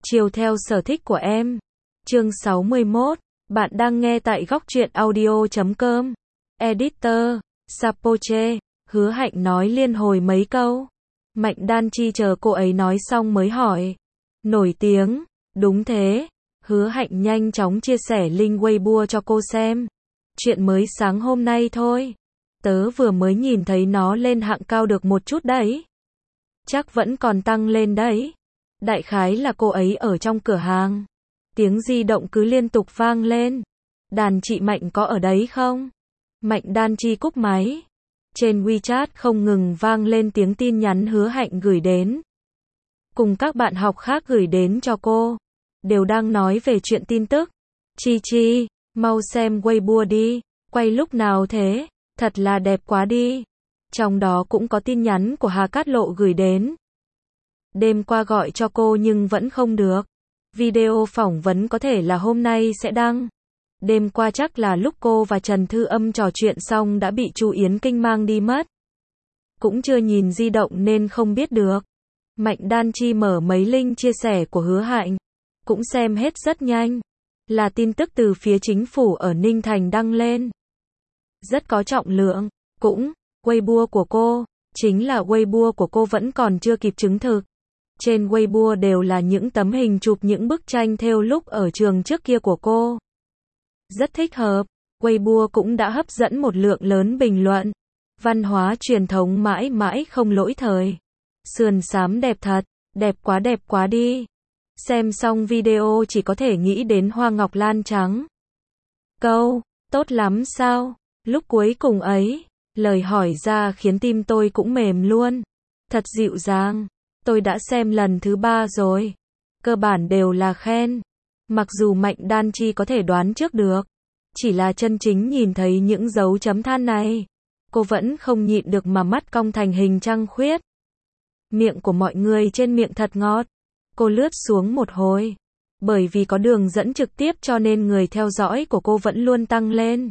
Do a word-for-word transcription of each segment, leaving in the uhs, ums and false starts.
Chiều theo sở thích của em. Chương sáu mươi mốt. Bạn đang nghe tại góc truyện audio chấm com. Editor, Sapoche. Hứa Hạnh nói liên hồi mấy câu. Mạnh Đan Chi chờ cô ấy nói xong mới hỏi. Nổi tiếng, đúng thế. Hứa Hạnh nhanh chóng chia sẻ link Weibo cho cô xem. Chuyện mới sáng hôm nay thôi. Tớ vừa mới nhìn thấy nó lên hạng cao được một chút đấy. Chắc vẫn còn tăng lên đấy. Đại khái là cô ấy ở trong cửa hàng. Tiếng di động cứ liên tục vang lên. Đàn chị Mạnh có ở đấy không? Mạnh Đan Chi cúp máy. Trên WeChat không ngừng vang lên tiếng tin nhắn Hứa Hạnh gửi đến. Cùng các bạn học khác gửi đến cho cô. Đều đang nói về chuyện tin tức. Chi Chi, mau xem Weibo đi. Quay lúc nào thế? Thật là đẹp quá đi. Trong đó cũng có tin nhắn của Hà Cát Lộ gửi đến. Đêm qua gọi cho cô nhưng vẫn không được. Video phỏng vấn có thể là hôm nay sẽ đăng. Đêm qua chắc là lúc cô và Trần Thư Âm trò chuyện xong đã bị Chu Yến Kinh mang đi mất. Cũng chưa nhìn di động nên không biết được. Mạnh Đan Chi mở mấy link chia sẻ của Hứa Hạnh. Cũng xem hết rất nhanh. Là tin tức từ phía chính phủ ở Ninh Thành đăng lên. Rất có trọng lượng. Cũng, Weibo của cô, chính là Weibo của cô vẫn còn chưa kịp chứng thực. Trên Weibo đều là những tấm hình chụp những bức tranh thêu lúc ở trường trước kia của cô. Rất thích hợp. Weibo cũng đã hấp dẫn một lượng lớn bình luận. Văn hóa truyền thống mãi mãi không lỗi thời. Sườn xám đẹp thật, đẹp quá đẹp quá đi. Xem xong video chỉ có thể nghĩ đến hoa ngọc lan trắng. Câu, tốt lắm sao? Lúc cuối cùng ấy, lời hỏi ra khiến tim tôi cũng mềm luôn. Thật dịu dàng. Tôi đã xem lần thứ ba rồi. Cơ bản đều là khen. Mặc dù Mạnh Đan Chi có thể đoán trước được. Chỉ là chân chính nhìn thấy những dấu chấm than này. Cô vẫn không nhịn được mà mắt cong thành hình trăng khuyết. Miệng của mọi người trên miệng thật ngọt. Cô lướt xuống một hồi. Bởi vì có đường dẫn trực tiếp cho nên người theo dõi của cô vẫn luôn tăng lên.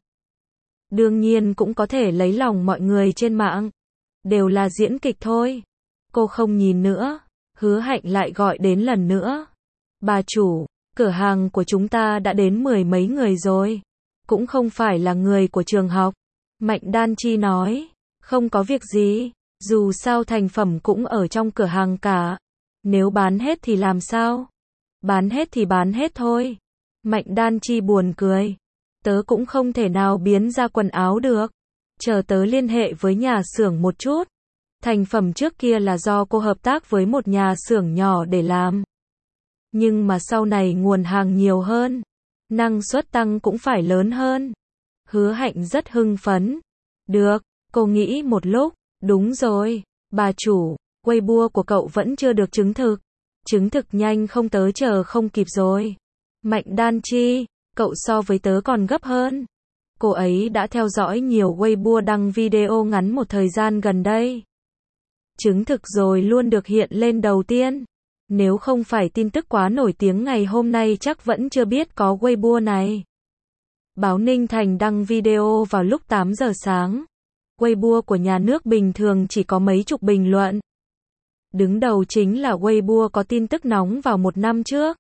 Đương nhiên cũng có thể lấy lòng mọi người trên mạng. Đều là diễn kịch thôi. Cô không nhìn nữa. Hứa Hạnh lại gọi đến lần nữa. Bà chủ, cửa hàng của chúng ta đã đến mười mấy người rồi. Cũng không phải là người của trường học. Mạnh Đan Chi nói. Không có việc gì. Dù sao thành phẩm cũng ở trong cửa hàng cả. Nếu bán hết thì làm sao? Bán hết thì bán hết thôi. Mạnh Đan Chi buồn cười. Tớ cũng không thể nào biến ra quần áo được. Chờ tớ liên hệ với nhà xưởng một chút. Thành phẩm trước kia là do cô hợp tác với một nhà xưởng nhỏ để làm. Nhưng mà sau này nguồn hàng nhiều hơn. Năng suất tăng cũng phải lớn hơn. Hứa Hạnh rất hưng phấn. Được, cô nghĩ một lúc. Đúng rồi, bà chủ, Weibo của cậu vẫn chưa được chứng thực. Chứng thực nhanh không tớ chờ không kịp rồi. Mạnh Đan Chi, cậu so với tớ còn gấp hơn. Cô ấy đã theo dõi nhiều Weibo đăng video ngắn một thời gian gần đây. Chứng thực rồi luôn được hiện lên đầu tiên. Nếu không phải tin tức quá nổi tiếng ngày hôm nay chắc vẫn chưa biết có Weibo này. Báo Ninh Thành đăng video vào lúc tám giờ sáng. Weibo của nhà nước bình thường chỉ có mấy chục bình luận. Đứng đầu chính là Weibo có tin tức nóng vào một năm trước.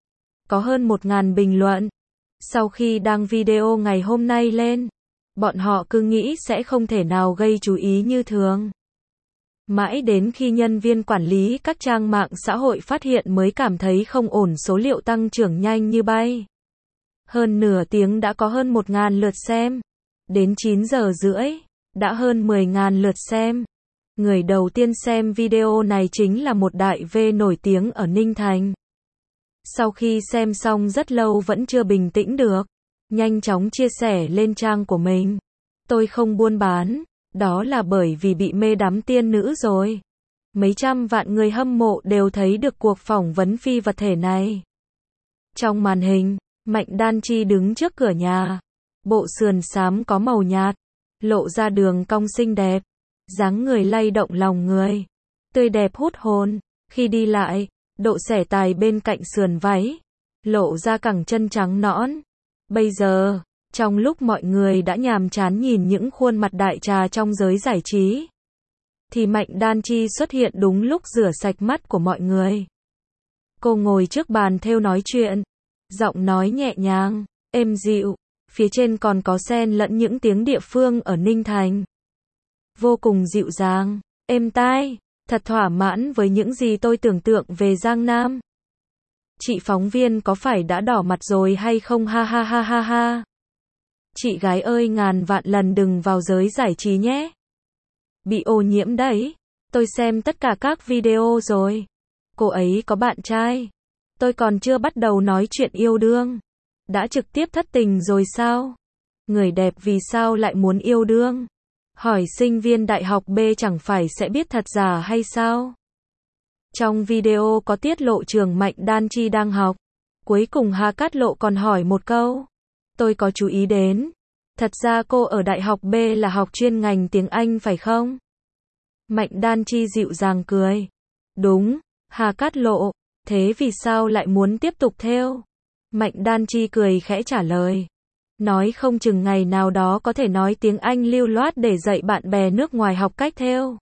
Có hơn một ngàn bình luận. Sau khi đăng video ngày hôm nay lên, bọn họ cứ nghĩ sẽ không thể nào gây chú ý như thường. Mãi đến khi nhân viên quản lý các trang mạng xã hội phát hiện mới cảm thấy không ổn, số liệu tăng trưởng nhanh như bay. Hơn nửa tiếng đã có hơn một ngàn lượt xem. Đến chín giờ rưỡi, đã hơn mười ngàn lượt xem. Người đầu tiên xem video này chính là một đại V nổi tiếng ở Ninh Thành. Sau khi xem xong rất lâu vẫn chưa bình tĩnh được. Nhanh chóng chia sẻ lên trang của mình. Tôi không buôn bán. Đó là bởi vì bị mê đắm tiên nữ rồi. Mấy trăm vạn người hâm mộ đều thấy được cuộc phỏng vấn phi vật thể này. Trong màn hình, Mạnh Đan Chi đứng trước cửa nhà. Bộ sườn xám có màu nhạt. Lộ ra đường cong xinh đẹp. Dáng người lay động lòng người. Tươi đẹp hút hồn. Khi đi lại, độ xẻ tài bên cạnh sườn váy. Lộ ra cẳng chân trắng nõn. Bây giờ, trong lúc mọi người đã nhàm chán nhìn những khuôn mặt đại trà trong giới giải trí, thì Mạnh Đan Chi xuất hiện đúng lúc rửa sạch mắt của mọi người. Cô ngồi trước bàn thêu nói chuyện, giọng nói nhẹ nhàng, êm dịu, phía trên còn có xen lẫn những tiếng địa phương ở Ninh Thành. Vô cùng dịu dàng, êm tai, thật thỏa mãn với những gì tôi tưởng tượng về Giang Nam. Chị phóng viên có phải đã đỏ mặt rồi hay không ha ha ha ha ha. Chị gái ơi, ngàn vạn lần đừng vào giới giải trí nhé. Bị ô nhiễm đấy. Tôi xem tất cả các video rồi. Cô ấy có bạn trai. Tôi còn chưa bắt đầu nói chuyện yêu đương. Đã trực tiếp thất tình rồi sao? Người đẹp vì sao lại muốn yêu đương? Hỏi sinh viên đại học B chẳng phải sẽ biết thật giả hay sao? Trong video có tiết lộ trường Mạnh Đan Chi đang học. Cuối cùng Hà Cát Lộ còn hỏi một câu. Tôi có chú ý đến. Thật ra cô ở đại học B là học chuyên ngành tiếng Anh phải không? Mạnh Đan Chi dịu dàng cười. Đúng, Hà Cát Lộ. Thế vì sao lại muốn tiếp tục thêu? Mạnh Đan Chi cười khẽ trả lời. Nói không chừng ngày nào đó có thể nói tiếng Anh lưu loát để dạy bạn bè nước ngoài học cách thêu.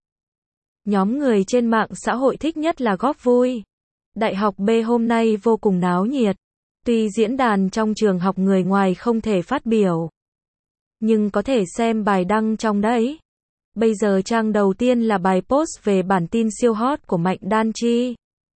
Nhóm người trên mạng xã hội thích nhất là góp vui. Đại học B hôm nay vô cùng náo nhiệt. Tuy diễn đàn trong trường học người ngoài không thể phát biểu, nhưng có thể xem bài đăng trong đấy. Bây giờ trang đầu tiên là bài post về bản tin siêu hot của Mạnh Đan Chi.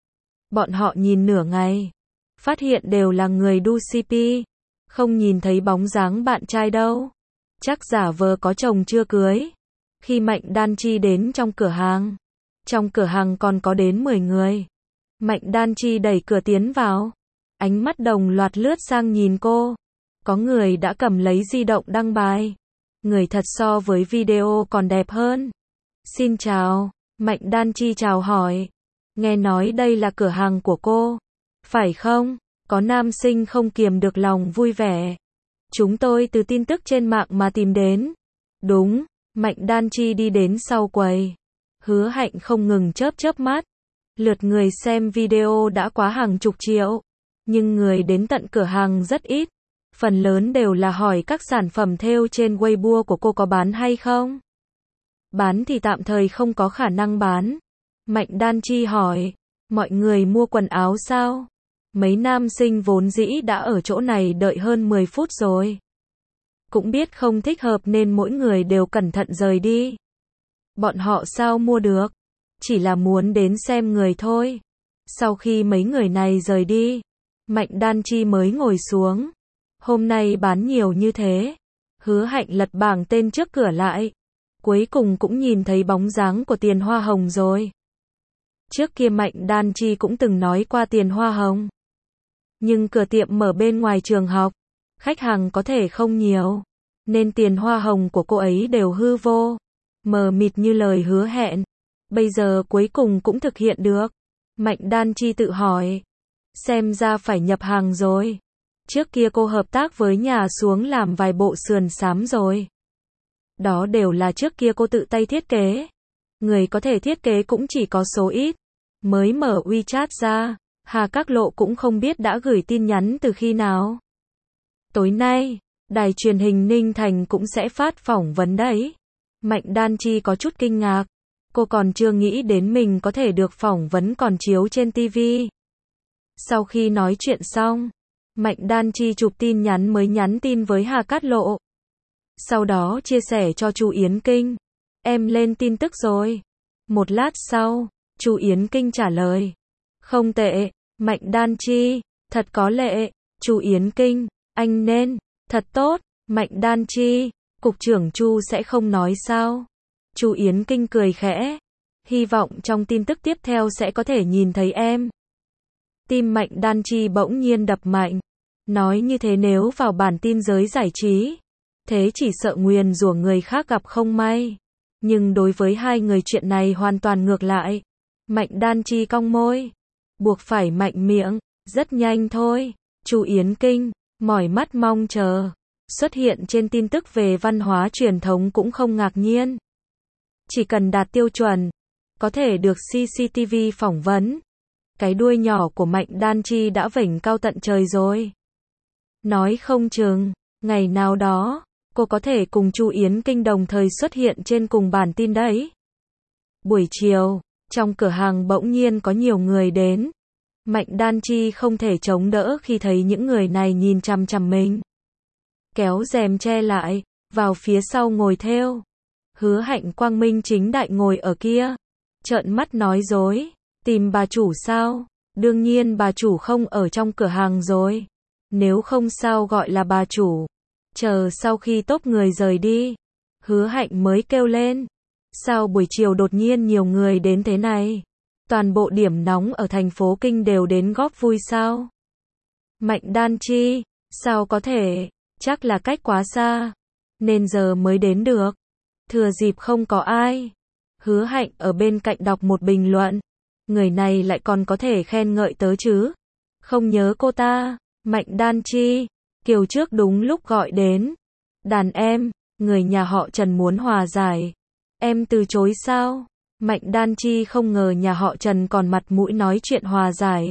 Bọn họ nhìn nửa ngày, phát hiện đều là người đu xê pê, không nhìn thấy bóng dáng bạn trai đâu. Chắc giả vờ có chồng chưa cưới. Khi Mạnh Đan Chi đến trong cửa hàng, trong cửa hàng còn có đến mười người. Mạnh Đan Chi đẩy cửa tiến vào. Ánh mắt đồng loạt lướt sang nhìn cô. Có người đã cầm lấy di động đăng bài. Người thật so với video còn đẹp hơn. Xin chào. Mạnh Đan Chi chào hỏi. Nghe nói đây là cửa hàng của cô. Phải không? Có nam sinh không kiềm được lòng vui vẻ. Chúng tôi từ tin tức trên mạng mà tìm đến. Đúng. Mạnh Đan Chi đi đến sau quầy. Hứa Hạnh không ngừng chớp chớp mắt. Lượt người xem video đã quá hàng chục triệu. Nhưng người đến tận cửa hàng rất ít. Phần lớn đều là hỏi các sản phẩm thêu trên Weibo của cô có bán hay không. Bán thì tạm thời không có khả năng bán. Mạnh Đan Chi hỏi. Mọi người mua quần áo sao? Mấy nam sinh vốn dĩ đã ở chỗ này đợi hơn mười phút rồi. Cũng biết không thích hợp nên mỗi người đều cẩn thận rời đi. Bọn họ sao mua được? Chỉ là muốn đến xem người thôi. Sau khi mấy người này rời đi, Mạnh Đan Chi mới ngồi xuống. Hôm nay bán nhiều như thế. Hứa Hạnh lật bảng tên trước cửa lại. Cuối cùng cũng nhìn thấy bóng dáng của tiền hoa hồng rồi. Trước kia Mạnh Đan Chi cũng từng nói qua tiền hoa hồng. Nhưng cửa tiệm mở bên ngoài trường học. Khách hàng có thể không nhiều. Nên tiền hoa hồng của cô ấy đều hư vô. Mờ mịt như lời hứa hẹn. Bây giờ cuối cùng cũng thực hiện được. Mạnh Đan Chi tự hỏi. Xem ra phải nhập hàng rồi. Trước kia cô hợp tác với nhà xuống làm vài bộ sườn xám rồi. Đó đều là trước kia cô tự tay thiết kế. Người có thể thiết kế cũng chỉ có số ít. Mới mở WeChat ra, Hà Cát Lộ cũng không biết đã gửi tin nhắn từ khi nào. Tối nay, đài truyền hình Ninh Thành cũng sẽ phát phỏng vấn đấy. Mạnh Đan Chi có chút kinh ngạc. Cô còn chưa nghĩ đến mình có thể được phỏng vấn còn chiếu trên ti vi. Sau khi nói chuyện xong, Mạnh Đan Chi chụp tin nhắn mới nhắn tin với Hà Cát Lộ. Sau đó chia sẻ cho Chu Yến Kinh. Em lên tin tức rồi. Một lát sau, Chu Yến Kinh trả lời. Không tệ, Mạnh Đan Chi, thật có lệ. Chu Yến Kinh, anh nên, thật tốt. Mạnh Đan Chi, cục trưởng Chu sẽ không nói sao? Chu Yến Kinh cười khẽ. Hy vọng trong tin tức tiếp theo sẽ có thể nhìn thấy em. Tim Mạnh Đan Chi bỗng nhiên đập mạnh. Nói như thế nếu vào bản tin giới giải trí, thế chỉ sợ nguyền rủa người khác gặp không may. Nhưng đối với hai người chuyện này hoàn toàn ngược lại. Mạnh Đan Chi cong môi. Buộc phải mạnh miệng. Rất nhanh thôi. Chu Yến Kinh, mỏi mắt mong chờ. Xuất hiện trên tin tức về văn hóa truyền thống cũng không ngạc nhiên. Chỉ cần đạt tiêu chuẩn, có thể được xê xê tê vê phỏng vấn. Cái đuôi nhỏ của Mạnh Đan Chi đã vểnh cao tận trời rồi. Nói không chừng, ngày nào đó, cô có thể cùng Chu Yến Kinh đồng thời xuất hiện trên cùng bản tin đấy. Buổi chiều, trong cửa hàng bỗng nhiên có nhiều người đến. Mạnh Đan Chi không thể chống đỡ khi thấy những người này nhìn chằm chằm mình. Kéo rèm che lại, vào phía sau ngồi theo. Hứa Hạnh quang minh chính đại ngồi ở kia. Trợn mắt nói dối. Tìm bà chủ sao? Đương nhiên bà chủ không ở trong cửa hàng rồi. Nếu không sao gọi là bà chủ. Chờ sau khi tốp người rời đi. Hứa Hạnh mới kêu lên. Sao buổi chiều đột nhiên nhiều người đến thế này? Toàn bộ điểm nóng ở thành phố Kinh đều đến góp vui sao? Mạnh Đan Chi, sao có thể? Chắc là cách quá xa. Nên giờ mới đến được. Thừa dịp không có ai. Hứa Hạnh ở bên cạnh đọc một bình luận. Người này lại còn có thể khen ngợi tớ chứ? Không nhớ cô ta. Mạnh Đan Chi, Kiều trước đúng lúc gọi đến. Đàn em, người nhà họ Trần muốn hòa giải. Em từ chối sao? Mạnh Đan Chi không ngờ nhà họ Trần còn mặt mũi nói chuyện hòa giải.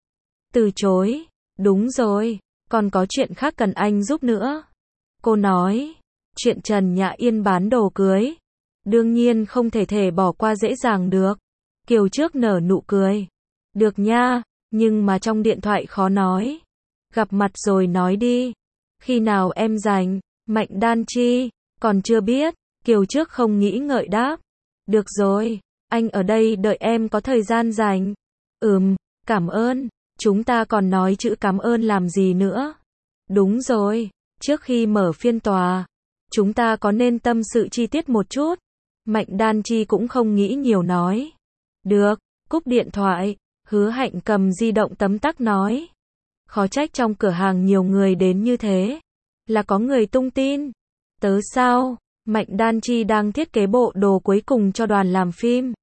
Từ chối? Đúng rồi, còn có chuyện khác cần anh giúp nữa. Cô nói, chuyện Trần Nhã Yên bán đồ cưới. Đương nhiên không thể thể bỏ qua dễ dàng được. Kiều trước nở nụ cười. Được nha, nhưng mà trong điện thoại khó nói. Gặp mặt rồi nói đi. Khi nào em rảnh? Mạnh Đan Chi, còn chưa biết. Kiều trước không nghĩ ngợi đáp. Được rồi, anh ở đây đợi em có thời gian rảnh. Ừm, cảm ơn. Chúng ta còn nói chữ cảm ơn làm gì nữa? Đúng rồi, trước khi mở phiên tòa, chúng ta có nên tâm sự chi tiết một chút? Mạnh Đan Chi cũng không nghĩ nhiều nói. Được, cúp điện thoại, Hứa Hạnh cầm di động tấm tắc nói. Khó trách trong cửa hàng nhiều người đến như thế. Là có người tung tin. Tớ sao? Mạnh Đan Chi đang thiết kế bộ đồ cuối cùng cho đoàn làm phim.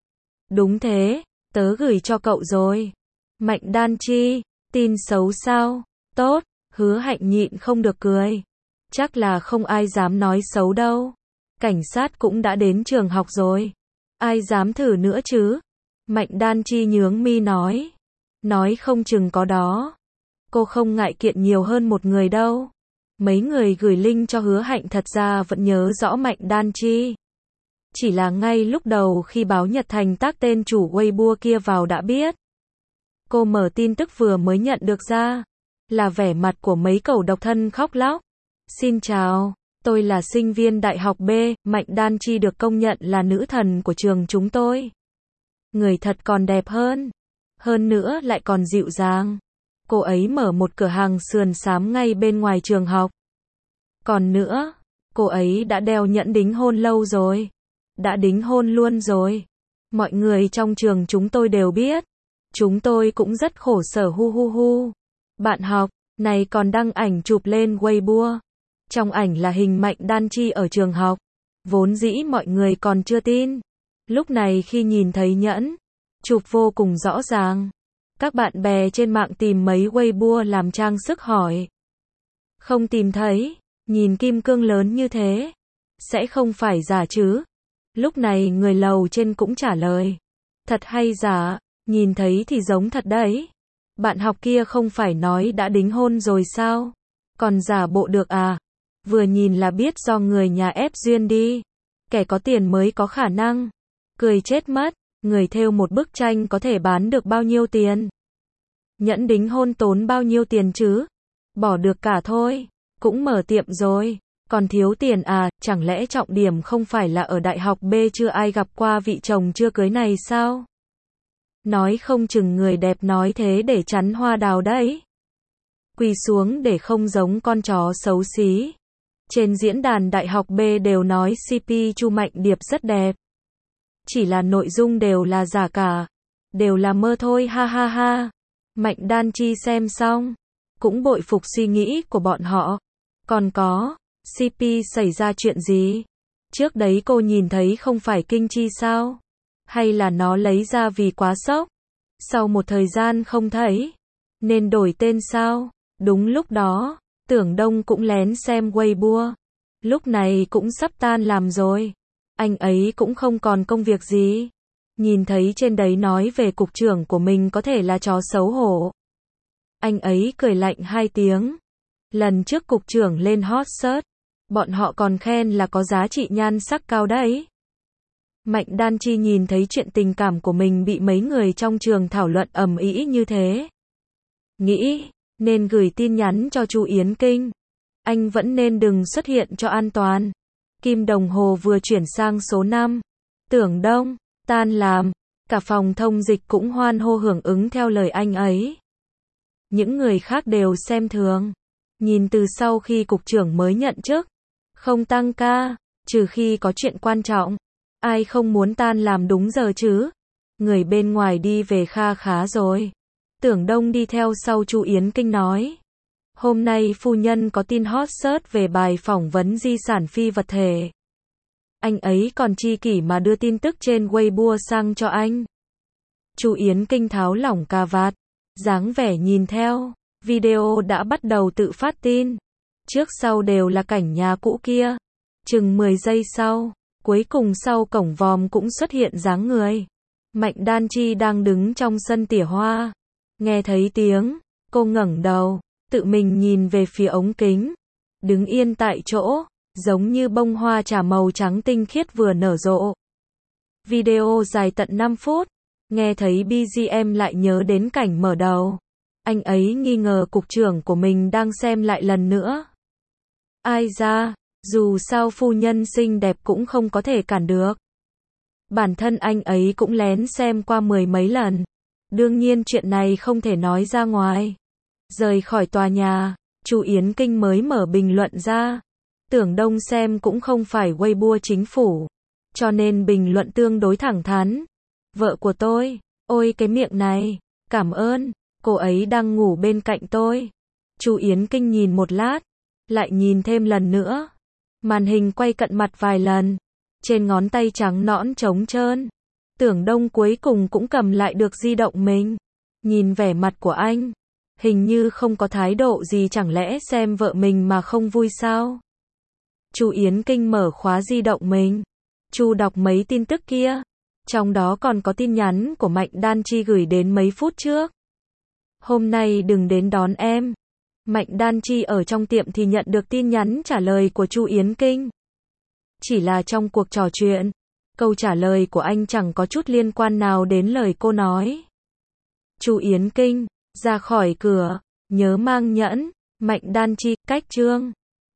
Đúng thế, tớ gửi cho cậu rồi. Mạnh Đan Chi, tin xấu sao? Tốt, Hứa Hạnh nhịn không được cười. Chắc là không ai dám nói xấu đâu. Cảnh sát cũng đã đến trường học rồi. Ai dám thử nữa chứ? Mạnh Đan Chi nhướng mi nói. Nói không chừng có đó. Cô không ngại kiện nhiều hơn một người đâu. Mấy người gửi link cho Hứa Hạnh thật ra vẫn nhớ rõ Mạnh Đan Chi. Chỉ là ngay lúc đầu khi báo Nhật Thành tác tên chủ Weibo kia vào đã biết. Cô mở tin tức vừa mới nhận được ra. Là vẻ mặt của mấy cẩu độc thân khóc lóc. Xin chào, tôi là sinh viên đại học B, Mạnh Đan Chi được công nhận là nữ thần của trường chúng tôi. Người thật còn đẹp hơn. Hơn nữa lại còn dịu dàng. Cô ấy mở một cửa hàng sườn xám ngay bên ngoài trường học. Còn nữa, cô ấy đã đeo nhẫn đính hôn lâu rồi. Đã đính hôn luôn rồi. Mọi người trong trường chúng tôi đều biết. Chúng tôi cũng rất khổ sở hu hu hu. Bạn học, này còn đăng ảnh chụp lên Weibo. Trong ảnh là hình Mạnh Đan Chi ở trường học. Vốn dĩ mọi người còn chưa tin. Lúc này khi nhìn thấy nhẫn, chụp vô cùng rõ ràng. Các bạn bè trên mạng tìm mấy Weibo làm trang sức hỏi. Không tìm thấy, nhìn kim cương lớn như thế. Sẽ không phải giả chứ? Lúc này người lầu trên cũng trả lời. Thật hay giả, nhìn thấy thì giống thật đấy. Bạn học kia không phải nói đã đính hôn rồi sao? Còn giả bộ được à? Vừa nhìn là biết do người nhà ép duyên đi. Kẻ có tiền mới có khả năng. Cười chết mất, người thêu một bức tranh có thể bán được bao nhiêu tiền? Nhẫn đính hôn tốn bao nhiêu tiền chứ? Bỏ được cả thôi. Cũng mở tiệm rồi. Còn thiếu tiền à, chẳng lẽ trọng điểm không phải là ở đại học B chưa ai gặp qua vị chồng chưa cưới này sao? Nói không chừng người đẹp nói thế để chắn hoa đào đấy. Quỳ xuống để không giống con chó xấu xí. Trên diễn đàn đại học B đều nói xê pê Chu Mạnh Điệp rất đẹp. Chỉ là nội dung đều là giả cả. Đều là mơ thôi ha ha ha. Mạnh Đan Chi xem xong. Cũng bội phục suy nghĩ của bọn họ. Còn có, xê pê xảy ra chuyện gì? Trước đấy cô nhìn thấy không phải kinh chi sao? Hay là nó lấy ra vì quá sốc? Sau một thời gian không thấy. Nên đổi tên sao? Đúng lúc đó, Tưởng Đông cũng lén xem Weibo. Lúc này cũng sắp tan làm rồi. Anh ấy cũng không còn công việc gì. Nhìn thấy trên đấy nói về cục trưởng của mình có thể là chó xấu hổ. Anh ấy cười lạnh hai tiếng. Lần trước cục trưởng lên hot search, bọn họ còn khen là có giá trị nhan sắc cao đấy. Mạnh Đan Chi nhìn thấy chuyện tình cảm của mình bị mấy người trong trường thảo luận ầm ĩ như thế. Nghĩ, nên gửi tin nhắn cho Chu Yến Kinh. Anh vẫn nên đừng xuất hiện cho an toàn. Kim đồng hồ vừa chuyển sang số năm. Tưởng Đông, tan làm. Cả phòng thông dịch cũng hoan hô hưởng ứng theo lời anh ấy. Những người khác đều xem thường. Nhìn từ sau khi cục trưởng mới nhận chức. Không tăng ca, trừ khi có chuyện quan trọng. Ai không muốn tan làm đúng giờ chứ? Người bên ngoài đi về kha khá rồi. Tưởng Đông đi theo sau Chu Yến Kinh nói. Hôm nay phu nhân có tin hot search về bài phỏng vấn di sản phi vật thể. Anh ấy còn chi kỷ mà đưa tin tức trên Weibo sang cho anh. Chu Yến Kinh tháo lỏng cà vạt, dáng vẻ nhìn theo. Video đã bắt đầu tự phát tin. Trước sau đều là cảnh nhà cũ kia. Chừng mười giây sau, cuối cùng sau cổng vòm cũng xuất hiện dáng người. Mạnh Đan Chi đang đứng trong sân tỉa hoa. Nghe thấy tiếng, cô ngẩng đầu, tự mình nhìn về phía ống kính. Đứng yên tại chỗ, giống như bông hoa trà màu trắng tinh khiết vừa nở rộ. Video dài tận năm phút. Nghe thấy bê giê em lại nhớ đến cảnh mở đầu. Anh ấy nghi ngờ cục trưởng của mình đang xem lại lần nữa. Ai ra, dù sao phu nhân xinh đẹp cũng không có thể cản được. Bản thân anh ấy cũng lén xem qua mười mấy lần. Đương nhiên chuyện này không thể nói ra ngoài. Rời khỏi tòa nhà, Chu Yến Kinh mới mở bình luận ra. Tưởng Đông xem cũng không phải Weibo chính phủ, cho nên bình luận tương đối thẳng thắn. Vợ của tôi, ôi cái miệng này, cảm ơn, cô ấy đang ngủ bên cạnh tôi. Chu Yến Kinh nhìn một lát, lại nhìn thêm lần nữa. Màn hình quay cận mặt vài lần, trên ngón tay trắng nõn trống trơn. Tưởng Đông cuối cùng cũng cầm lại được di động mình. Nhìn vẻ mặt của anh, hình như không có thái độ gì, chẳng lẽ xem vợ mình mà không vui sao? Chu Yến Kinh mở khóa di động mình. Chu đọc mấy tin tức kia. Trong đó còn có tin nhắn của Mạnh Đan Chi gửi đến mấy phút trước. Hôm nay đừng đến đón em. Mạnh Đan Chi ở trong tiệm thì nhận được tin nhắn trả lời của Chu Yến Kinh. Chỉ là trong cuộc trò chuyện, câu trả lời của anh chẳng có chút liên quan nào đến lời cô nói. Chu Yến Kinh, ra khỏi cửa, nhớ mang nhẫn. Mạnh Đan Chi, cách chương.